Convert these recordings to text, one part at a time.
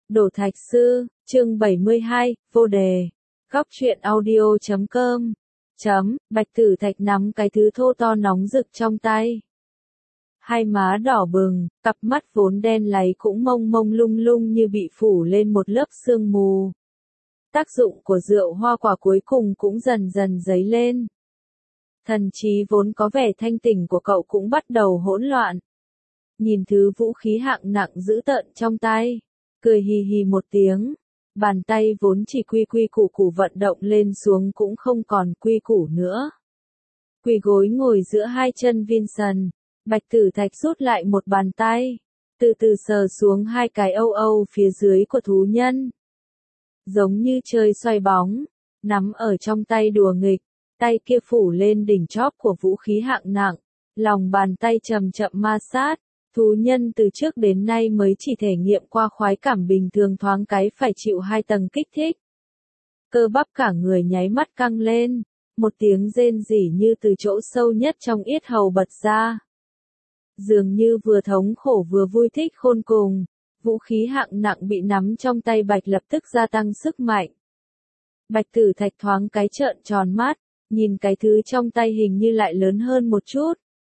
Đổ Thạch Sư, chương 72, vô đề. Góc truyện audio.com. Bạch Tử Thạch nắm cái thứ thô to nóng rực trong tay. Hai má đỏ bừng, cặp mắt vốn đen láy cũng mông mông lung lung như bị phủ lên một lớp sương mù. Tác dụng của rượu hoa quả cuối cùng cũng dần dần dấy lên. Thần trí vốn có vẻ thanh tỉnh của cậu cũng bắt đầu hỗn loạn. Nhìn thứ vũ khí hạng nặng dữ tợn trong tay, cười hì hì một tiếng, bàn tay vốn chỉ quy quy củ củ vận động lên xuống cũng không còn quy củ nữa. Quỳ gối ngồi giữa hai chân Vincent, Bạch Tử Thạch rút lại một bàn tay, từ từ sờ xuống hai cái âu âu phía dưới của thú nhân. Giống như chơi xoay bóng, nắm ở trong tay đùa nghịch, tay kia phủ lên đỉnh chóp của vũ khí hạng nặng, lòng bàn tay chậm chậm ma sát. Thú nhân từ trước đến nay mới chỉ thể nghiệm qua khoái cảm bình thường thoáng cái phải chịu 2 tầng kích thích. Cơ bắp cả người nháy mắt căng lên, một tiếng rên rỉ như từ chỗ sâu nhất trong yết hầu bật ra. Dường như vừa thống khổ vừa vui thích khôn cùng, vũ khí hạng nặng bị nắm trong tay Bạch lập tức gia tăng sức mạnh. Bạch Tử Thạch thoáng cái trợn tròn mắt, nhìn cái thứ trong tay hình như lại lớn hơn một chút.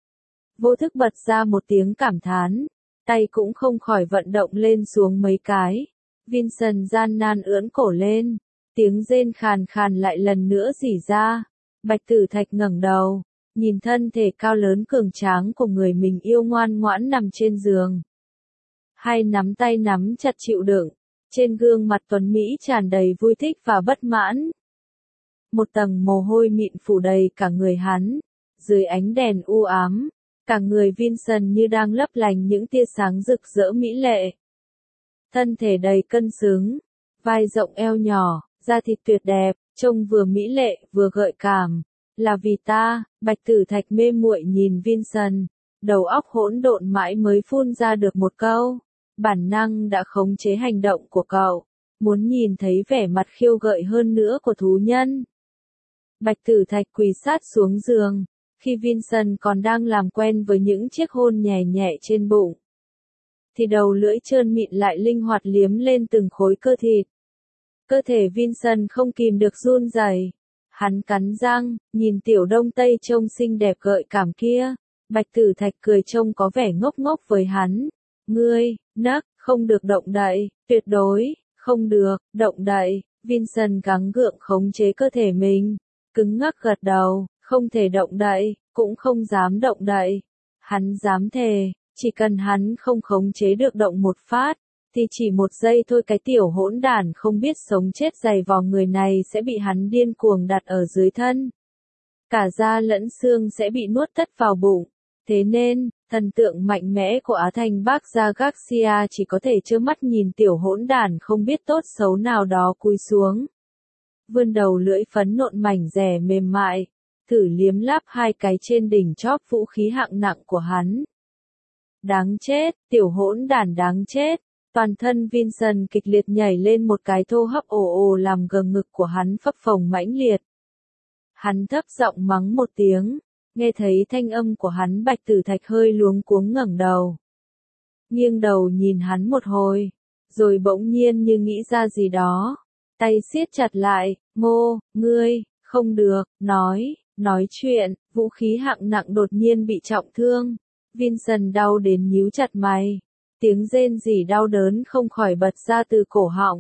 Vô thức bật ra một tiếng cảm thán, tay cũng không khỏi vận động lên xuống mấy cái. Vincent gian nan ưỡn cổ lên, tiếng rên khàn khàn lại lần nữa rỉ ra. Bạch Tử Thạch ngẩng đầu, nhìn thân thể cao lớn cường tráng của người mình yêu ngoan ngoãn nằm trên giường. Hai nắm tay nắm chặt chịu đựng, trên gương mặt tuấn Mỹ tràn đầy vui thích và bất mãn. Một tầng mồ hôi mịn phủ đầy cả người hắn, dưới ánh đèn u ám. Cả người Vincent như đang lấp lánh những tia sáng rực rỡ mỹ lệ. Thân thể đầy cân xứng, vai rộng eo nhỏ, da thịt tuyệt đẹp, trông vừa mỹ lệ vừa gợi cảm. Là vì ta, Bạch Tử Thạch mê muội nhìn Vincent, đầu óc hỗn độn mãi mới phun ra được một câu. Bản năng đã khống chế hành động của cậu, muốn nhìn thấy vẻ mặt khiêu gợi hơn nữa của thú nhân. Bạch Tử Thạch quỳ sát xuống giường. Khi Vincent còn đang làm quen với những chiếc hôn nhẹ nhẹ trên bụng, thì đầu lưỡi trơn mịn lại linh hoạt liếm lên từng khối cơ thịt. Cơ thể Vincent không kìm được run rẩy. Hắn cắn răng, nhìn tiểu đông tây trông xinh đẹp gợi cảm kia. Bạch Tử Thạch cười trông có vẻ ngốc ngốc với hắn. Ngươi, nấc, không được động đậy, tuyệt đối, không được, động đậy. Vincent gắng gượng khống chế cơ thể mình, cứng ngắc gật đầu. Không thể động đậy, cũng không dám động đậy. Hắn dám thề, chỉ cần hắn không khống chế được động một phát, thì chỉ một giây thôi cái tiểu hỗn đản không biết sống chết giày vò người này sẽ bị hắn điên cuồng đặt ở dưới thân. Cả da lẫn xương sẽ bị nuốt tất vào bụng. Thế nên, thần tượng mạnh mẽ của Á Thành Bác Gia Garcia chỉ có thể trơ mắt nhìn tiểu hỗn đản không biết tốt xấu nào đó cúi xuống. Vươn đầu lưỡi phấn nộn mảnh rẻ mềm mại. Thử liếm láp hai cái trên đỉnh chóp vũ khí hạng nặng của hắn. Đáng chết, tiểu hỗn đản đáng chết. Toàn thân Vincent kịch liệt nhảy lên một cái thô hấp ồ ồ làm gờ ngực của hắn phập phồng mãnh liệt. Hắn thấp giọng mắng một tiếng, nghe thấy thanh âm của hắn Bạch Tử Thạch hơi luống cuống ngẩng đầu. Nghiêng đầu nhìn hắn một hồi, rồi bỗng nhiên như nghĩ ra gì đó. Tay siết chặt lại, ngươi, không được, nói chuyện, vũ khí hạng nặng đột nhiên bị trọng thương. Vincent đau đến nhíu chặt mày. Tiếng rên rỉ đau đớn không khỏi bật ra từ cổ họng.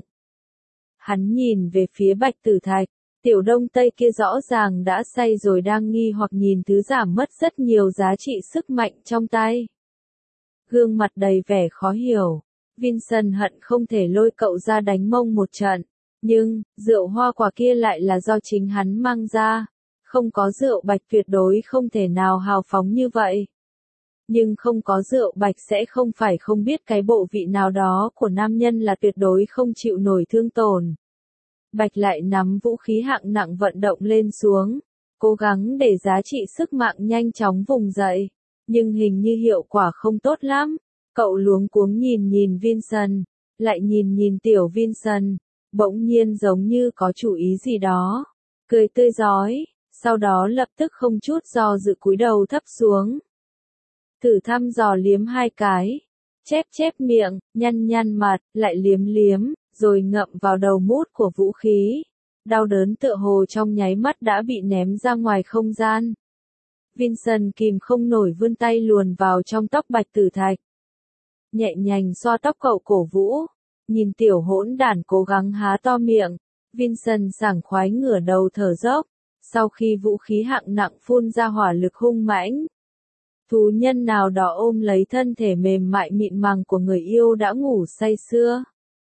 Hắn nhìn về phía Bạch Tử Thạch, tiểu đông tây kia rõ ràng đã say rồi đang nghi hoặc nhìn thứ giảm mất rất nhiều giá trị sức mạnh trong tay. Gương mặt đầy vẻ khó hiểu. Vincent hận không thể lôi cậu ra đánh mông một trận. Nhưng, rượu hoa quả kia lại là do chính hắn mang ra. Không có rượu Bạch tuyệt đối không thể nào hào phóng như vậy. Nhưng không có rượu Bạch sẽ không phải không biết cái bộ vị nào đó của nam nhân là tuyệt đối không chịu nổi thương tổn. Bạch lại nắm vũ khí hạng nặng vận động lên xuống, cố gắng để giá trị sức mạnh nhanh chóng vùng dậy. Nhưng hình như hiệu quả không tốt lắm. Cậu luống cuống nhìn Vincent, lại nhìn tiểu Vincent, bỗng nhiên giống như có chủ ý gì đó. Cười tươi rói. Sau đó lập tức không chút do dự cúi đầu thấp xuống. Thử thăm dò liếm hai cái. chép miệng, nhăn mặt, lại liếm liếm, rồi ngậm vào đầu mút của vũ khí. Đau đớn tựa hồ trong nháy mắt đã bị ném ra ngoài không gian. Vincent kìm không nổi vươn tay luồn vào trong tóc Bạch Tử Thạch. Nhẹ nhàng xoa tóc cậu cổ vũ, nhìn tiểu hỗn đản cố gắng há to miệng, Vincent sảng khoái ngửa đầu thở dốc, sau khi vũ khí hạng nặng phun ra hỏa lực hung mãnh. Thú nhân nào đó ôm lấy thân thể mềm mại mịn màng của người yêu đã ngủ say sưa.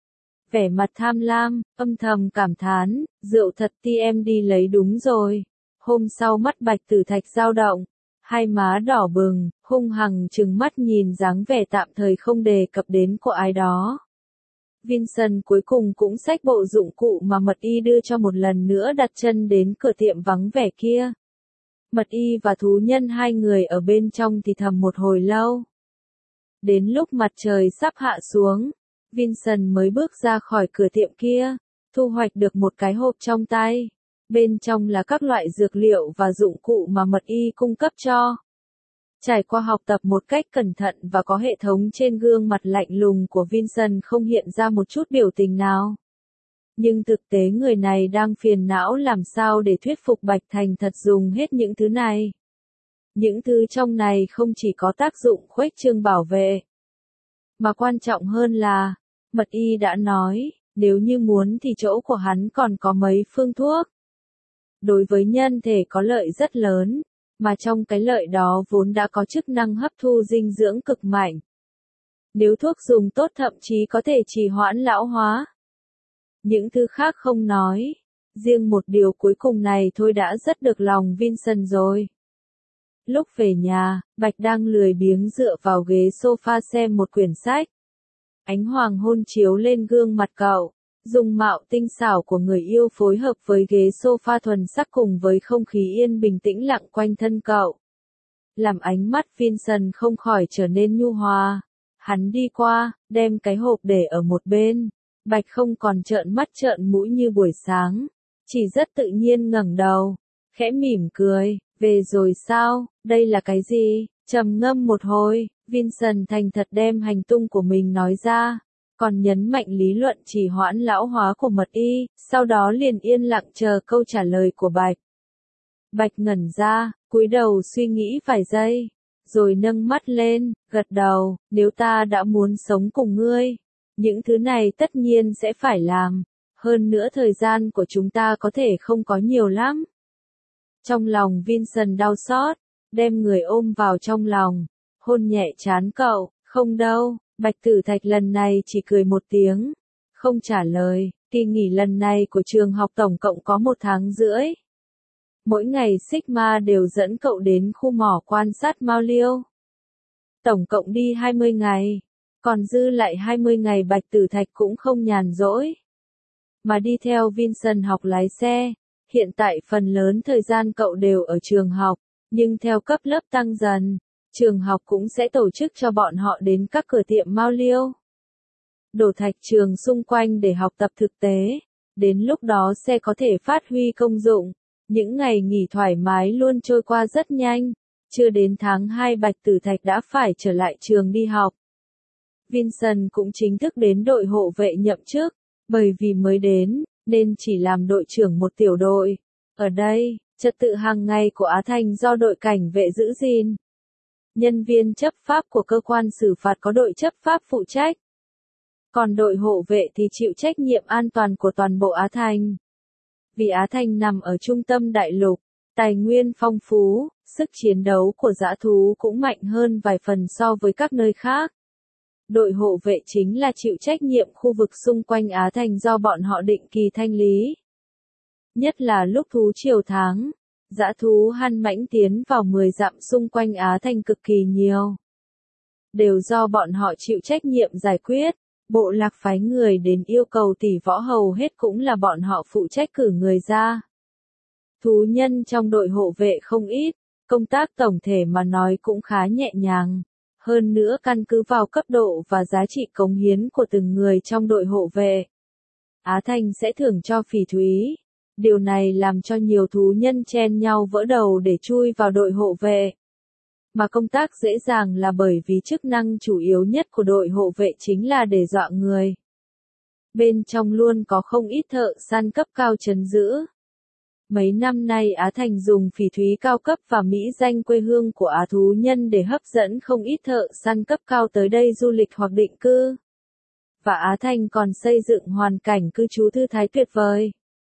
Vẻ mặt tham lam, âm thầm cảm thán, rượu thật em đi lấy đúng rồi. Hôm sau mắt Bạch Tử Thạch dao động, hai má đỏ bừng, hung hăng trừng mắt nhìn dáng vẻ tạm thời không đề cập đến của ai đó. Vincent cuối cùng cũng xách bộ dụng cụ mà Mật Y đưa cho một lần nữa đặt chân đến cửa tiệm vắng vẻ kia. Mật Y và thú nhân hai người ở bên trong thì thầm một hồi lâu. Đến lúc mặt trời sắp hạ xuống, Vincent mới bước ra khỏi cửa tiệm kia, thu hoạch được một cái hộp trong tay. Bên trong là các loại dược liệu và dụng cụ mà Mật Y cung cấp cho. Trải qua học tập một cách cẩn thận và có hệ thống, trên gương mặt lạnh lùng của Vincent không hiện ra một chút biểu tình nào. Nhưng thực tế người này đang phiền não làm sao để thuyết phục Bạch Thành thật dùng hết những thứ này. Những thứ trong này không chỉ có tác dụng khuếch trương bảo vệ, mà quan trọng hơn là, Mật Y đã nói, nếu như muốn thì chỗ của hắn còn có mấy phương thuốc. Đối với nhân thể có lợi rất lớn, mà trong cái lợi đó vốn đã có chức năng hấp thu dinh dưỡng cực mạnh. Nếu thuốc dùng tốt thậm chí có thể trì hoãn lão hóa. Những thứ khác không nói, riêng một điều cuối cùng này thôi đã rất được lòng Vincent rồi. Lúc về nhà, Bạch đang lười biếng dựa vào ghế sofa xem một quyển sách. Ánh hoàng hôn chiếu lên gương mặt cậu, dung mạo tinh xảo của người yêu phối hợp với ghế sofa thuần sắc cùng với không khí yên bình tĩnh lặng quanh thân cậu. Làm ánh mắt Vincent không khỏi trở nên nhu hòa. Hắn đi qua, đem cái hộp để ở một bên. Bạch không còn trợn mắt trợn mũi như buổi sáng, chỉ rất tự nhiên ngẩng đầu, khẽ mỉm cười, về rồi sao, đây là cái gì? Trầm ngâm một hồi, Vincent thành thật đem hành tung của mình nói ra, còn nhấn mạnh lý luận trì hoãn lão hóa của Mật Y, sau đó liền yên lặng chờ câu trả lời của Bạch. Bạch ngẩn ra, cúi đầu suy nghĩ vài giây, rồi nâng mắt lên, gật đầu, nếu ta đã muốn sống cùng ngươi, những thứ này tất nhiên sẽ phải làm, hơn nữa thời gian của chúng ta có thể không có nhiều lắm. Trong lòng Vincent đau xót, đem người ôm vào trong lòng, hôn nhẹ trán cậu, không đâu, Bạch Tử Thạch lần này chỉ cười một tiếng, không trả lời. Kỳ nghỉ lần này của trường học tổng cộng có 1 tháng rưỡi. Mỗi ngày Sigma đều dẫn cậu đến khu mỏ quan sát mao liêu. Tổng cộng đi 20 ngày, còn dư lại 20 ngày Bạch Tử Thạch cũng không nhàn rỗi, mà đi theo Vincent học lái xe. Hiện tại phần lớn thời gian cậu đều ở trường học, nhưng theo cấp lớp tăng dần, trường học cũng sẽ tổ chức cho bọn họ đến các cửa tiệm mao liêu, đổ thạch trường xung quanh để học tập thực tế. Đến lúc đó xe có thể phát huy công dụng. Những ngày nghỉ thoải mái luôn trôi qua rất nhanh. Chưa đến tháng 2 Bạch Tử Thạch đã phải trở lại trường đi học. Vincent cũng chính thức đến đội hộ vệ nhậm chức, bởi vì mới đến, nên chỉ làm đội trưởng một tiểu đội. Ở đây, trật tự hàng ngày của Á Thành do đội cảnh vệ giữ gìn. Nhân viên chấp pháp của cơ quan xử phạt có đội chấp pháp phụ trách. Còn đội hộ vệ thì chịu trách nhiệm an toàn của toàn bộ Á Thành. Vì Á Thành nằm ở trung tâm đại lục, tài nguyên phong phú, sức chiến đấu của dã thú cũng mạnh hơn vài phần so với các nơi khác. Đội hộ vệ chính là chịu trách nhiệm khu vực xung quanh Á Thành do bọn họ định kỳ thanh lý. Nhất là lúc thú chiều tháng, dã thú hăn mãnh tiến vào 10 dặm xung quanh Á Thành cực kỳ nhiều. Đều do bọn họ chịu trách nhiệm giải quyết. Bộ lạc phái người đến yêu cầu tỷ võ hầu hết cũng là bọn họ phụ trách cử người ra. Thú nhân trong đội hộ vệ không ít, công tác tổng thể mà nói cũng khá nhẹ nhàng. Hơn nữa căn cứ vào cấp độ và giá trị cống hiến của từng người trong đội hộ vệ, Á Thành sẽ thưởng cho phỉ thúy. Điều này làm cho nhiều thú nhân chen nhau vỡ đầu để chui vào đội hộ vệ. Mà công tác dễ dàng là bởi vì chức năng chủ yếu nhất của đội hộ vệ chính là để dọa người. Bên trong luôn có không ít thợ săn cấp cao trấn giữ. Mấy năm nay Á Thành dùng phỉ thúy cao cấp và mỹ danh quê hương của Á thú nhân để hấp dẫn không ít thợ săn cấp cao tới đây du lịch hoặc định cư. Và Á Thành còn xây dựng hoàn cảnh cư trú thư thái tuyệt vời.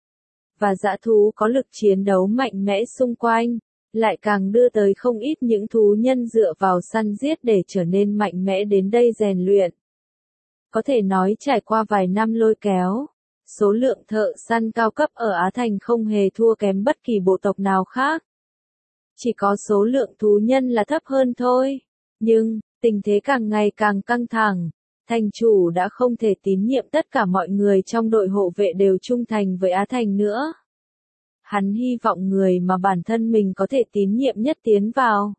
Và dã thú có lực chiến đấu mạnh mẽ xung quanh, lại càng đưa tới không ít những thú nhân dựa vào săn giết để trở nên mạnh mẽ đến đây rèn luyện. Có thể nói trải qua vài năm lôi kéo, số lượng thợ săn cao cấp ở Á Thành không hề thua kém bất kỳ bộ tộc nào khác. Chỉ có số lượng thú nhân là thấp hơn thôi. Nhưng, tình thế càng ngày càng căng thẳng. Thành chủ đã không thể tín nhiệm tất cả mọi người trong đội hộ vệ đều trung thành với Á Thành nữa. Hắn hy vọng người mà bản thân mình có thể tín nhiệm nhất tiến vào.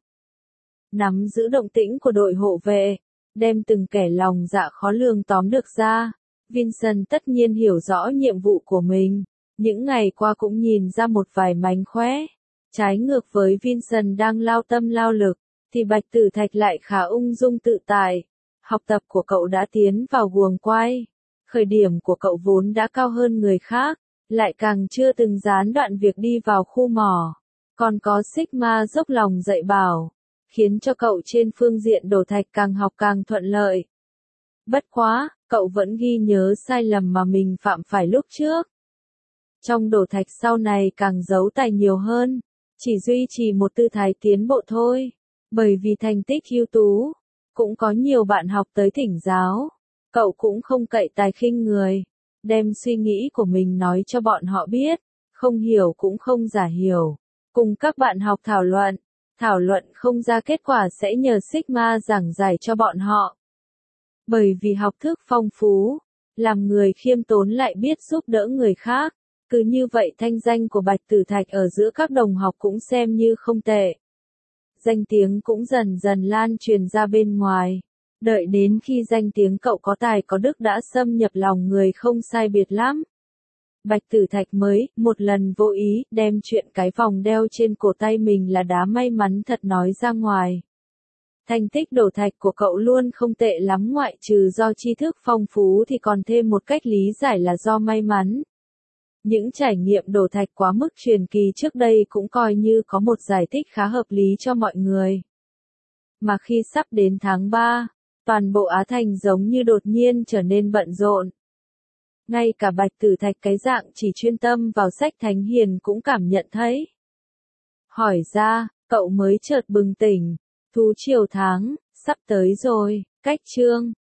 Nắm giữ động tĩnh của đội hộ vệ, đem từng kẻ lòng dạ khó lường tóm được ra. Vincent tất nhiên hiểu rõ nhiệm vụ của mình, những ngày qua cũng nhìn ra một vài mánh khóe. Trái ngược với Vincent đang lao tâm lao lực, thì Bạch Tử Thạch lại khá ung dung tự tại. Học tập của cậu đã tiến vào guồng quay. Khởi điểm của cậu vốn đã cao hơn người khác, lại càng chưa từng gián đoạn việc đi vào khu mỏ. Còn có Sigma dốc lòng dạy bảo, khiến cho cậu trên phương diện đổ thạch càng học càng thuận lợi. Bất quá, cậu vẫn ghi nhớ sai lầm mà mình phạm phải lúc trước. Trong đổ thạch sau này càng giấu tài nhiều hơn, chỉ duy trì một tư thái tiến bộ thôi. Bởi vì thành tích ưu tú, cũng có nhiều bạn học tới thỉnh giáo. Cậu cũng không cậy tài khinh người, đem suy nghĩ của mình nói cho bọn họ biết, không hiểu cũng không giả hiểu. Cùng các bạn học thảo luận không ra kết quả sẽ nhờ Sigma giảng giải cho bọn họ. Bởi vì học thức phong phú, làm người khiêm tốn lại biết giúp đỡ người khác, cứ như vậy thanh danh của Bạch Tử Thạch ở giữa các đồng học cũng xem như không tệ. Danh tiếng cũng dần dần lan truyền ra bên ngoài. Đợi đến khi danh tiếng cậu có tài có đức đã xâm nhập lòng người không sai biệt lắm. Bạch Tử Thạch mới, một lần vô ý, đem chuyện cái vòng đeo trên cổ tay mình là đá may mắn thật nói ra ngoài. Thành tích đổ thạch của cậu luôn không tệ lắm, ngoại trừ do tri thức phong phú thì còn thêm một cách lý giải là do may mắn. Những trải nghiệm đổ thạch quá mức truyền kỳ trước đây cũng coi như có một giải thích khá hợp lý cho mọi người. Mà khi sắp đến tháng 3, toàn bộ Á Thành giống như đột nhiên trở nên bận rộn. Ngay cả Bạch Tử Thạch cái dạng chỉ chuyên tâm vào sách thánh hiền cũng cảm nhận thấy. Hỏi ra, cậu mới chợt bừng tỉnh, thú triều tháng, sắp tới rồi, cách chương